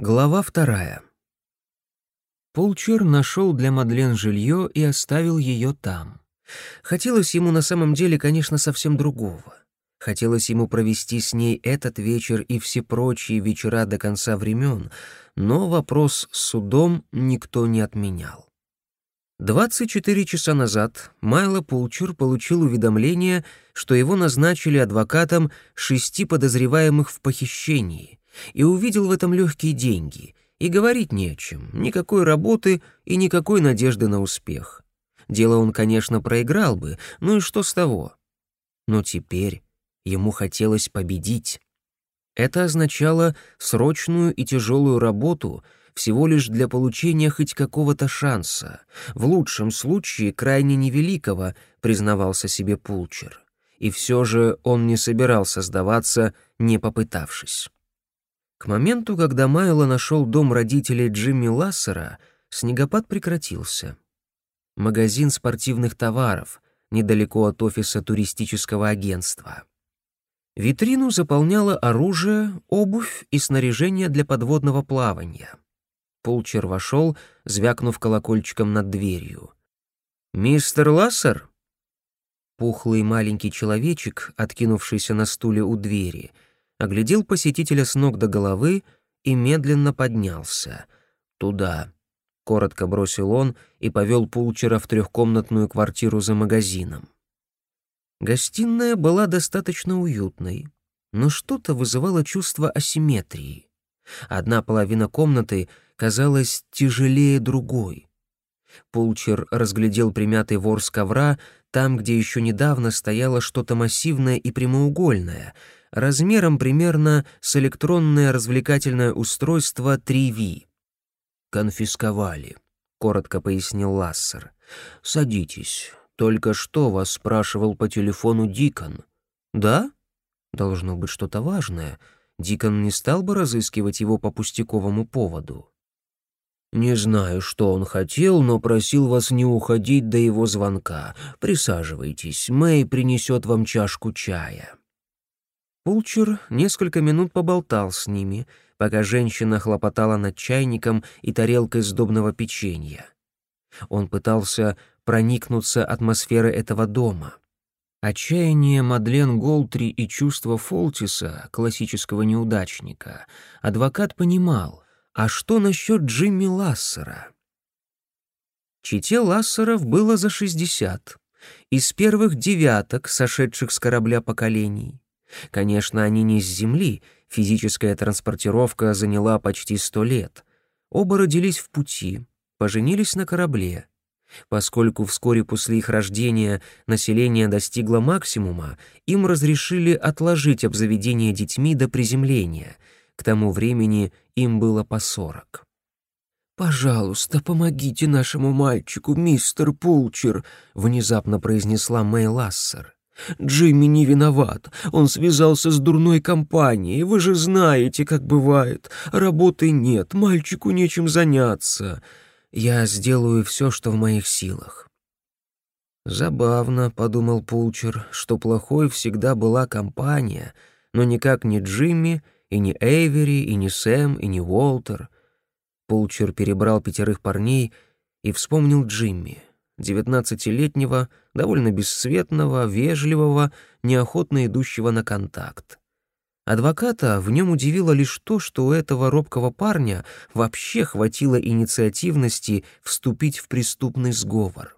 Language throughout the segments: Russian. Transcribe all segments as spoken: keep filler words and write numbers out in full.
Глава вторая. Пулчер нашел для Мадлен жилье и оставил ее там. Хотелось ему на самом деле, конечно, совсем другого. Хотелось ему провести с ней этот вечер и все прочие вечера до конца времен, но вопрос с судом никто не отменял. двадцать четыре часа назад Майло Пулчер получил уведомление, что его назначили адвокатом шести подозреваемых в похищении, и увидел в этом легкие деньги, и говорить не о чем, никакой работы и никакой надежды на успех. Дело он, конечно, проиграл бы, ну и что с того? Но теперь ему хотелось победить. Это означало срочную и тяжелую работу всего лишь для получения хоть какого-то шанса, в лучшем случае крайне невеликого, признавался себе Пулчер. И все же он не собирался сдаваться, не попытавшись. К моменту, когда Майло нашел дом родителей Джимми Лассера, снегопад прекратился. Магазин спортивных товаров, недалеко от офиса туристического агентства. Витрину заполняло оружие, обувь и снаряжение для подводного плавания. Пулчер вошел, звякнув колокольчиком над дверью. «Мистер Лассер?» Пухлый маленький человечек, откинувшийся на стуле у двери, оглядел посетителя с ног до головы и медленно поднялся. «Туда», — коротко бросил он и повел Пулчера в трехкомнатную квартиру за магазином. Гостиная была достаточно уютной, но что-то вызывало чувство асимметрии. Одна половина комнаты казалась тяжелее другой. Пулчер разглядел примятый ворс ковра там, где еще недавно стояло что-то массивное и прямоугольное, размером примерно с электронное развлекательное устройство три ви. «Конфисковали», — коротко пояснил Лассер. «Садитесь. Только что вас спрашивал по телефону Дикон». «Да? Должно быть что-то важное. Дикон не стал бы разыскивать его по пустяковому поводу». «Не знаю, что он хотел, но просил вас не уходить до его звонка. Присаживайтесь, Мэй принесет вам чашку чая». Пулчер несколько минут поболтал с ними, пока женщина хлопотала над чайником и тарелкой сдобного печенья. Он пытался проникнуться атмосферой этого дома. Отчаяние Мадлен Голтри и чувство Фолтиса, классического неудачника, адвокат понимал, а что насчет Джимми Лассера? Чете Лассеров было за шестьдесят, из первых девяток, сошедших с корабля поколений. Конечно, они не с Земли, физическая транспортировка заняла почти сто лет. Оба родились в пути, поженились на корабле. Поскольку вскоре после их рождения население достигло максимума, им разрешили отложить обзаведение детьми до приземления. К тому времени им было по сорок. «Пожалуйста, помогите нашему мальчику, мистер Пулчер», — внезапно произнесла Мэй Лассер. «Джимми не виноват. Он связался с дурной компанией. Вы же знаете, как бывает. Работы нет, мальчику нечем заняться. Я сделаю все, что в моих силах». «Забавно», — подумал Пулчер, что плохой всегда была компания, но никак не Джимми, и не Эйвери, и не Сэм, и не Уолтер. Пулчер перебрал пятерых парней и вспомнил Джимми, девятнадцатилетнего, довольно бесцветного, вежливого, неохотно идущего на контакт. Адвоката в нем удивило лишь то, что у этого робкого парня вообще хватило инициативности вступить в преступный сговор.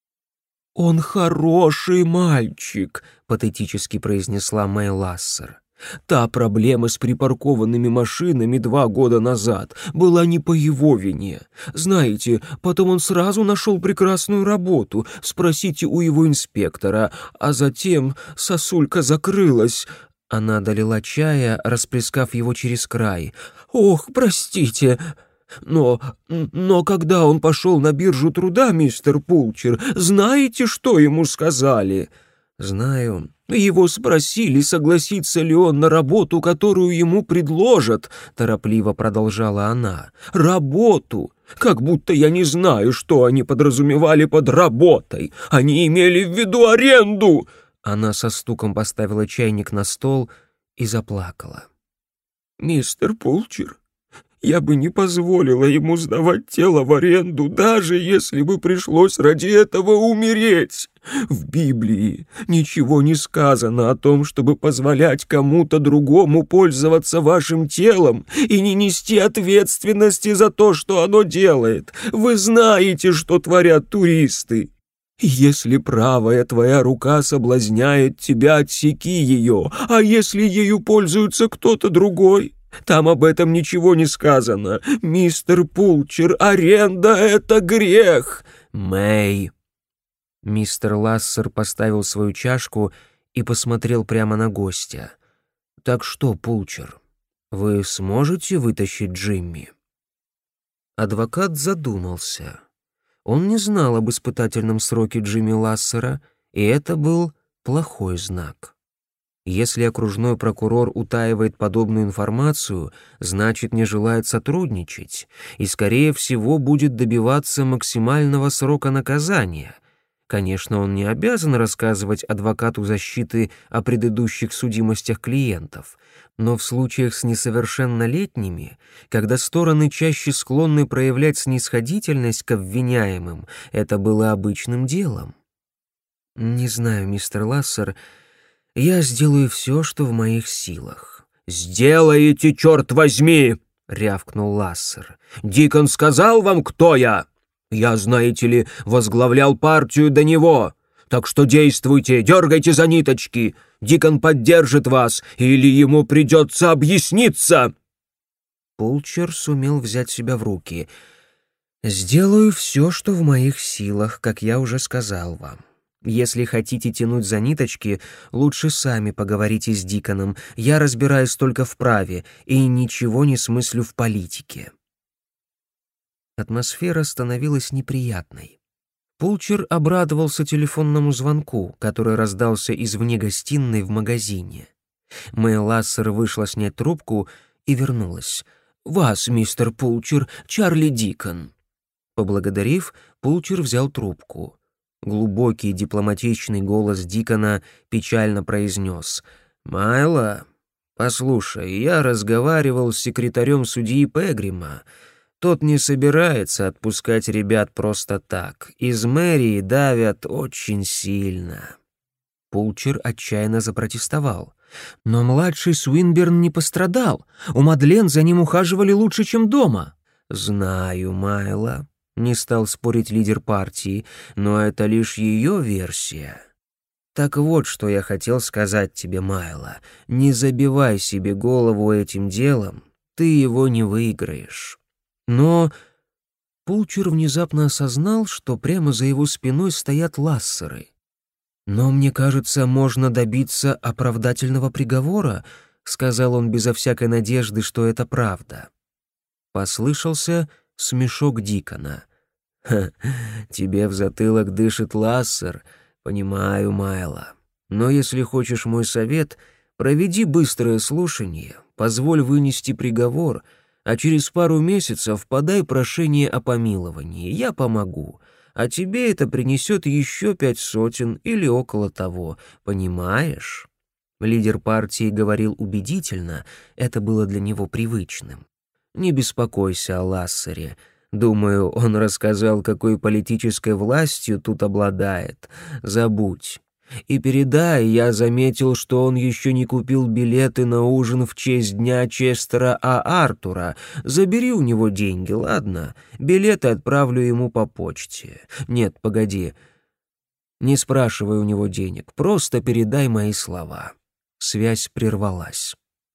«Он хороший мальчик», — патетически произнесла Мэй Лассер. «Та проблема с припаркованными машинами два года назад была не по его вине. Знаете, потом он сразу нашел прекрасную работу, спросите у его инспектора, а затем сосулька закрылась». Она долила чая, расплескав его через край. «Ох, простите, но... но когда он пошел на биржу труда, мистер Пулчер, знаете, что ему сказали?» «Знаю». «Его спросили, согласится ли он на работу, которую ему предложат», — торопливо продолжала она. «Работу! Как будто я не знаю, что они подразумевали под работой. Они имели в виду аренду!» Она со стуком поставила чайник на стол и заплакала. «Мистер Пулчер, Я бы не позволила ему сдавать тело в аренду, даже если бы пришлось ради этого умереть. В Библии ничего не сказано о том, чтобы позволять кому-то другому пользоваться вашим телом и не нести ответственности за то, что оно делает. Вы знаете, что творят туристы. Если правая твоя рука соблазняет тебя, отсеки ее, а если ею пользуется кто-то другой? Там об этом ничего не сказано. Мистер Пулчер, аренда — это грех. Мэй. Мистер Лассер поставил свою чашку и посмотрел прямо на гостя. «Так что, Пулчер, вы сможете вытащить Джимми?» Адвокат задумался. Он не знал об испытательном сроке Джимми Лассера, и это был плохой знак. Если окружной прокурор утаивает подобную информацию, значит, не желает сотрудничать и, скорее всего, будет добиваться максимального срока наказания. Конечно, он не обязан рассказывать адвокату защиты о предыдущих судимостях клиентов, но в случаях с несовершеннолетними, когда стороны чаще склонны проявлять снисходительность к обвиняемым, это было обычным делом. «Не знаю, мистер Лассер, я сделаю все, что в моих силах». «Сделаете, черт возьми!» — рявкнул Лассер. «Дикон сказал вам, кто я? Я, знаете ли, возглавлял партию до него. Так что действуйте, дергайте за ниточки. Дикон поддержит вас, или ему придется объясниться». Пулчер сумел взять себя в руки. «Сделаю все, что в моих силах, как я уже сказал вам. Если хотите тянуть за ниточки, лучше сами поговорите с Диконом. Я разбираюсь только в праве и ничего не смыслю в политике». Атмосфера становилась неприятной. Пулчер обрадовался телефонному звонку, который раздался извне гостиной в магазине. Мэй Лассер вышла снять трубку и вернулась. «Вас, мистер Пулчер, Чарли Дикон». Поблагодарив, Пулчер взял трубку. Глубокий дипломатичный голос Дикона печально произнес: «Майла, послушай, я разговаривал с секретарем судьи Пегрима. Тот не собирается отпускать ребят просто так. Из мэрии давят очень сильно». Пулчер отчаянно запротестовал. «Но младший Суинберн не пострадал. У Мадлен за ним ухаживали лучше, чем дома». «Знаю, Майла», — не стал спорить лидер партии, «но это лишь ее версия». «Так вот, что я хотел сказать тебе, Майла. Не забивай себе голову этим делом, ты его не выиграешь». Но Пулчер внезапно осознал, что прямо за его спиной стоят Лассеры. «Но мне кажется, можно добиться оправдательного приговора», — сказал он безо всякой надежды, что это правда. Послышался смешок Дикона. «Ха, тебе в затылок дышит Лассер, понимаю, Майла. Но если хочешь мой совет, проведи быстрое слушание, позволь вынести приговор, а через пару месяцев подай прошение о помиловании, я помогу, а тебе это принесет еще пять сотен или около того, понимаешь?» Лидер партии говорил убедительно, это было для него привычным. «Не беспокойся о Лассере. Думаю, он рассказал, какой политической властью тут обладает. Забудь. И передай, я заметил, что он еще не купил билеты на ужин в честь дня Честера А. Артура. Забери у него деньги, ладно? Билеты отправлю ему по почте. Нет, погоди. Не спрашивай у него денег, просто передай мои слова». Связь прервалась.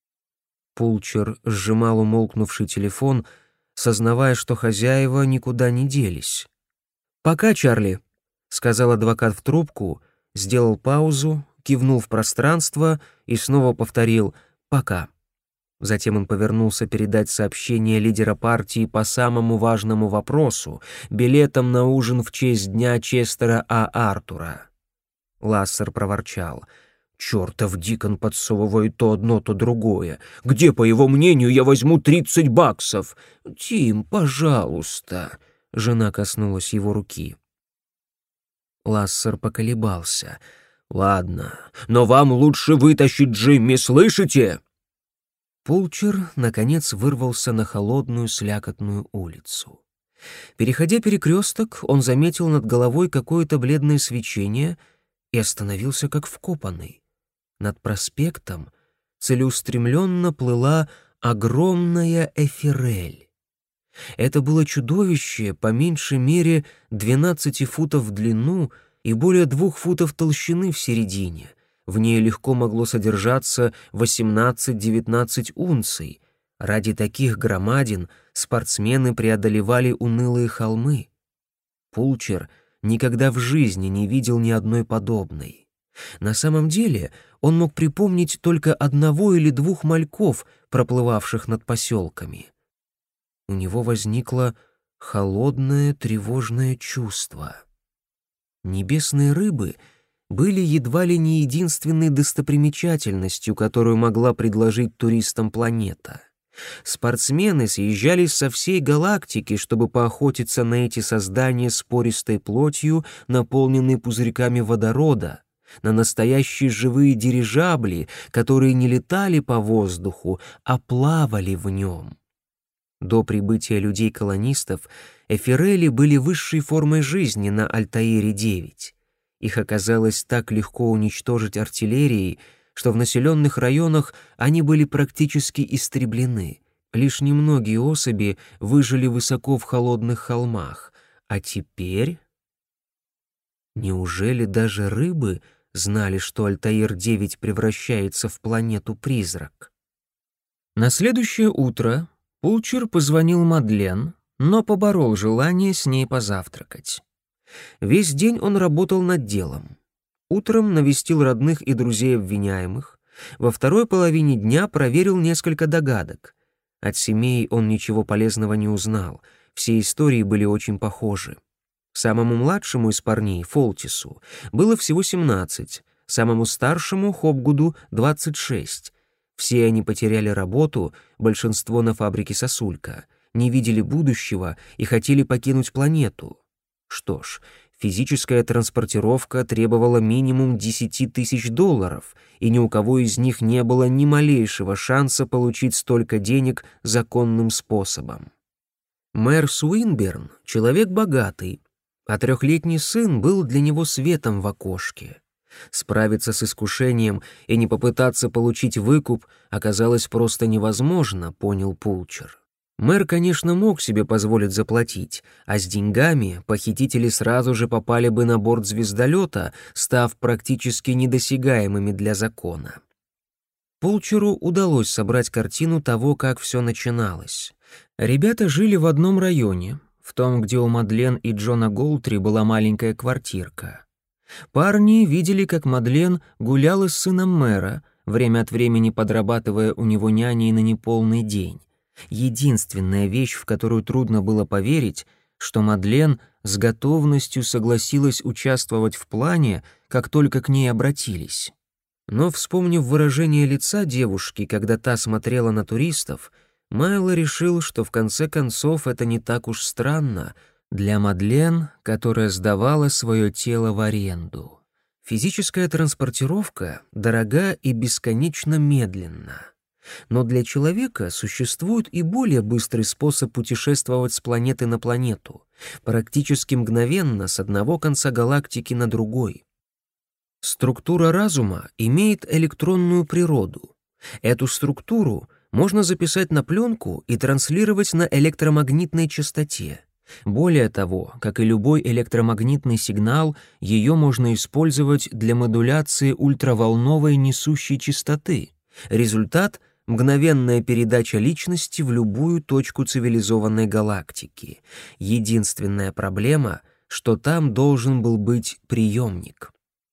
Пулчер сжимал умолкнувший телефон, сознавая, что хозяева никуда не делись. «Пока, Чарли», — сказал адвокат в трубку, сделал паузу, кивнул в пространство и снова повторил «пока». Затем он повернулся передать сообщение лидера партии по самому важному вопросу — билетам на ужин в честь дня Честера А. Артура. Лассер проворчал: «Чёртов Дикон подсовывает то одно, то другое. Где, по его мнению, я возьму тридцать баксов?» «Тим, пожалуйста». Жена коснулась его руки. Лассер поколебался. «Ладно, но вам лучше вытащить Джимми, слышите?» Пулчер, наконец, вырвался на холодную слякотную улицу. Переходя перекресток, он заметил над головой какое-то бледное свечение и остановился как вкопанный. Над проспектом целеустремленно плыла огромная эфирель. Это было чудовище, по меньшей мере двенадцати футов в длину и более двух футов толщины в середине. В ней легко могло содержаться восемнадцать-девятнадцать унций. Ради таких громадин спортсмены преодолевали унылые холмы. Пулчер никогда в жизни не видел ни одной подобной. На самом деле он мог припомнить только одного или двух мальков, проплывавших над поселками. У него возникло холодное тревожное чувство. Небесные рыбы были едва ли не единственной достопримечательностью, которую могла предложить туристам планета. Спортсмены съезжались со всей галактики, чтобы поохотиться на эти создания с пористой плотью, наполненной пузырьками водорода, на настоящие живые дирижабли, которые не летали по воздуху, а плавали в нем. До прибытия людей-колонистов эфирели были высшей формой жизни на Альтаире девять. Их оказалось так легко уничтожить артиллерией, что в населенных районах они были практически истреблены. Лишь немногие особи выжили высоко в холодных холмах. А теперь... Неужели даже рыбы знали, что Альтаир девять превращается в планету-призрак? На следующее утро Пулчер позвонил Мадлен, но поборол желание с ней позавтракать. Весь день он работал над делом. Утром навестил родных и друзей обвиняемых, во второй половине дня проверил несколько догадок. От семей он ничего полезного не узнал, все истории были очень похожи. Самому младшему из парней, Фолтису, было всего семнадцать, самому старшему, Хопгуду, двадцать шесть. Все они потеряли работу, большинство на фабрике сосулька, не видели будущего и хотели покинуть планету. Что ж, физическая транспортировка требовала минимум десять тысяч долларов, и ни у кого из них не было ни малейшего шанса получить столько денег законным способом. Мэр Суинберн — человек богатый, а трехлетний сын был для него светом в окошке. Справиться с искушением и не попытаться получить выкуп оказалось просто невозможно, понял Пулчер. Мэр, конечно, мог себе позволить заплатить, а с деньгами похитители сразу же попали бы на борт звездолета, став практически недосягаемыми для закона. Пулчеру удалось собрать картину того, как все начиналось. Ребята жили в одном районе, в том, где у Мадлен и Джона Голтри была маленькая квартирка. Парни видели, как Мадлен гуляла с сыном мэра, время от времени подрабатывая у него няней на неполный день. Единственная вещь, в которую трудно было поверить, что Мадлен с готовностью согласилась участвовать в плане, как только к ней обратились. Но, вспомнив выражение лица девушки, когда та смотрела на туристов, Майло решил, что в конце концов это не так уж странно для Мадлен, которая сдавала свое тело в аренду. Физическая транспортировка дорога и бесконечно медленна. Но для человека существует и более быстрый способ путешествовать с планеты на планету, практически мгновенно с одного конца галактики на другой. Структура разума имеет электронную природу. Эту структуру можно записать на пленку и транслировать на электромагнитной частоте. Более того, как и любой электромагнитный сигнал, ее можно использовать для модуляции ультраволновой несущей частоты. Результат — мгновенная передача личности в любую точку цивилизованной галактики. Единственная проблема, что там должен был быть приемник.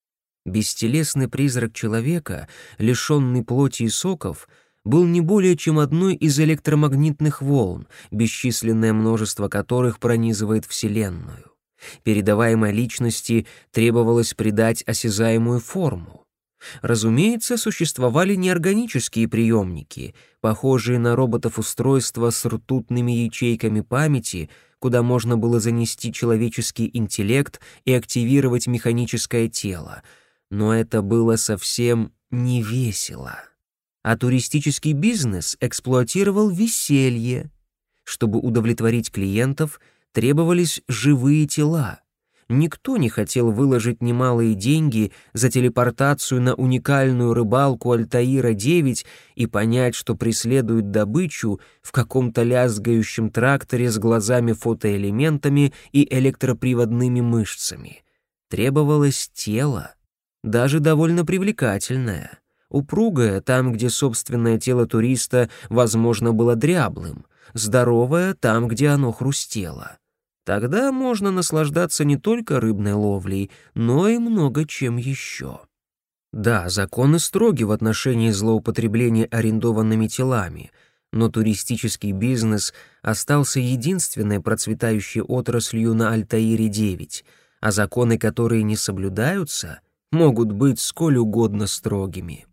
Бестелесный призрак человека, лишенный плоти и соков, был не более чем одной из электромагнитных волн, бесчисленное множество которых пронизывает Вселенную. Передаваемой личности требовалось придать осязаемую форму. Разумеется, существовали неорганические приемники, похожие на роботов-устройства с ртутными ячейками памяти, куда можно было занести человеческий интеллект и активировать механическое тело. Но это было совсем не весело. а туристический бизнес эксплуатировал веселье. Чтобы удовлетворить клиентов, требовались живые тела. Никто не хотел выложить немалые деньги за телепортацию на уникальную рыбалку Альтаира девять и понять, что преследуют добычу в каком-то лязгающем тракторе с глазами-фотоэлементами и электроприводными мышцами. Требовалось тело, даже довольно привлекательное, упругое там, где собственное тело туриста, возможно, было дряблым, здоровое там, где оно хрустело. Тогда можно наслаждаться не только рыбной ловлей, но и много чем еще. Да, законы строги в отношении злоупотребления арендованными телами, но туристический бизнес остался единственной процветающей отраслью на Альтаире девять, а законы, которые не соблюдаются, могут быть сколь угодно строгими.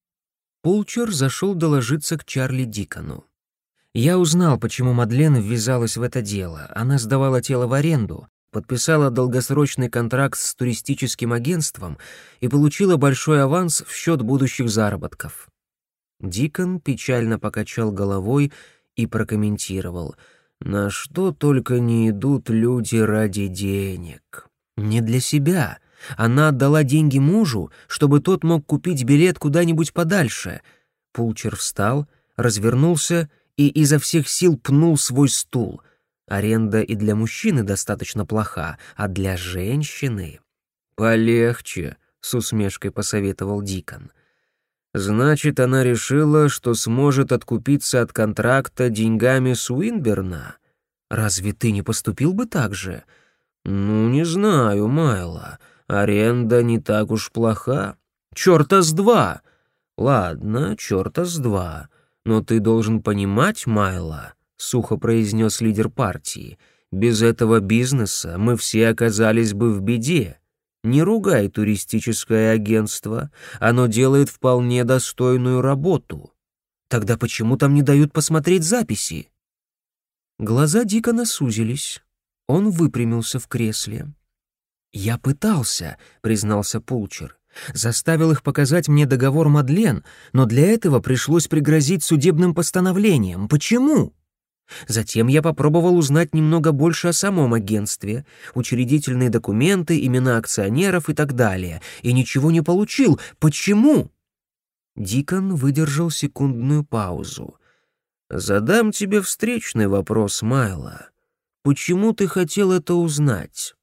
Пулчер зашел доложиться к Чарли Дикону. Я узнал, почему Мадлен ввязалась в это дело. Она сдавала тело в аренду, подписала долгосрочный контракт с туристическим агентством и получила большой аванс в счет будущих заработков. Дикон печально покачал головой и прокомментировал: «На что только не идут люди ради денег. Не для себя. Она отдала деньги мужу, чтобы тот мог купить билет куда-нибудь подальше». Пулчер встал, развернулся и изо всех сил пнул свой стул. Аренда и для мужчины достаточно плоха, а для женщины... «Полегче», — с усмешкой посоветовал Дикон. «Значит, она решила, что сможет откупиться от контракта деньгами Суинберна? Разве ты не поступил бы так же?» «Ну, не знаю, Майло. Аренда не так уж плоха. Чёрта с два!» «Ладно, чёрта с два. Но ты должен понимать, Майло», — сухо произнес лидер партии, «без этого бизнеса мы все оказались бы в беде. Не ругай туристическое агентство, оно делает вполне достойную работу». «Тогда почему там не дают посмотреть записи?» Глаза Дикона сузились. Он выпрямился в кресле. «Я пытался», — признался Пулчер. «Заставил их показать мне договор Мадлен, но для этого пришлось пригрозить судебным постановлением. Почему?» Затем я попробовал узнать немного больше о самом агентстве, учредительные документы, имена акционеров и так далее, и ничего не получил. Почему?» Дикон выдержал секундную паузу. «Задам тебе встречный вопрос, Майло. Почему ты хотел это узнать?»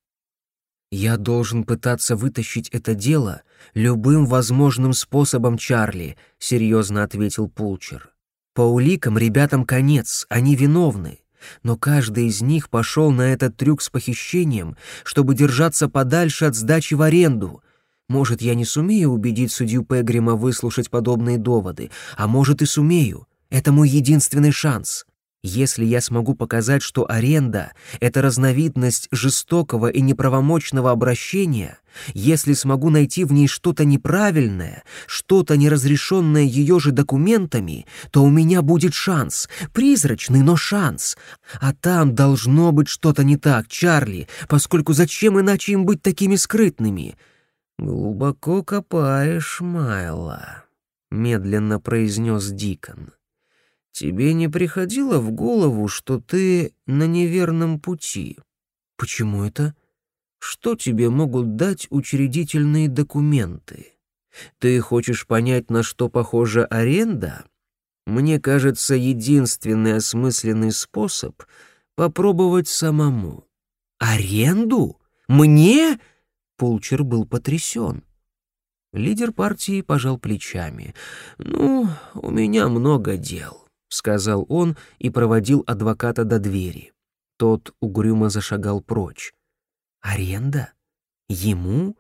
«Я должен пытаться вытащить это дело любым возможным способом, Чарли», — серьезно ответил Пулчер. «По уликам ребятам конец, они виновны, но каждый из них пошел на этот трюк с похищением, чтобы держаться подальше от сдачи в аренду. Может, я не сумею убедить судью Пегрима выслушать подобные доводы, а может и сумею. Это мой единственный шанс. Если я смогу показать, что аренда — это разновидность жестокого и неправомочного обращения, если смогу найти в ней что-то неправильное, что-то неразрешенное ее же документами, то у меня будет шанс, призрачный, но шанс. А там должно быть что-то не так, Чарли, поскольку зачем иначе им быть такими скрытными?» «Глубоко копаешь, Майло», — медленно произнес Дикон. «Тебе не приходило в голову, что ты на неверном пути?» «Почему это?» «Что тебе могут дать учредительные документы? Ты хочешь понять, на что похожа аренда? Мне кажется, единственный осмысленный способ — попробовать самому». «Аренду? Мне?» Пулчер был потрясен. Лидер партии пожал плечами. «Ну, у меня много дел», — сказал он и проводил адвоката до двери. Тот угрюмо зашагал прочь. «Аренда? Ему?»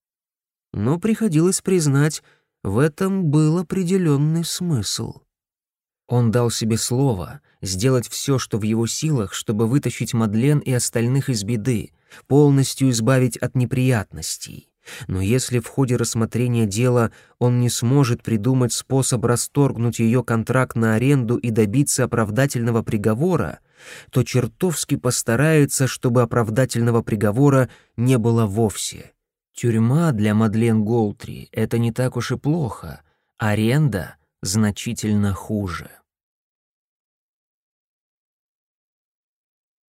Но приходилось признать, в этом был определенный смысл. Он дал себе слово сделать все, что в его силах, чтобы вытащить Мадлен и остальных из беды, полностью избавить от неприятностей. Но если в ходе рассмотрения дела он не сможет придумать способ расторгнуть ее контракт на аренду и добиться оправдательного приговора, то чертовски постарается, чтобы оправдательного приговора не было вовсе. Тюрьма для Мадлен Голтри — это не так уж и плохо. Аренда значительно хуже.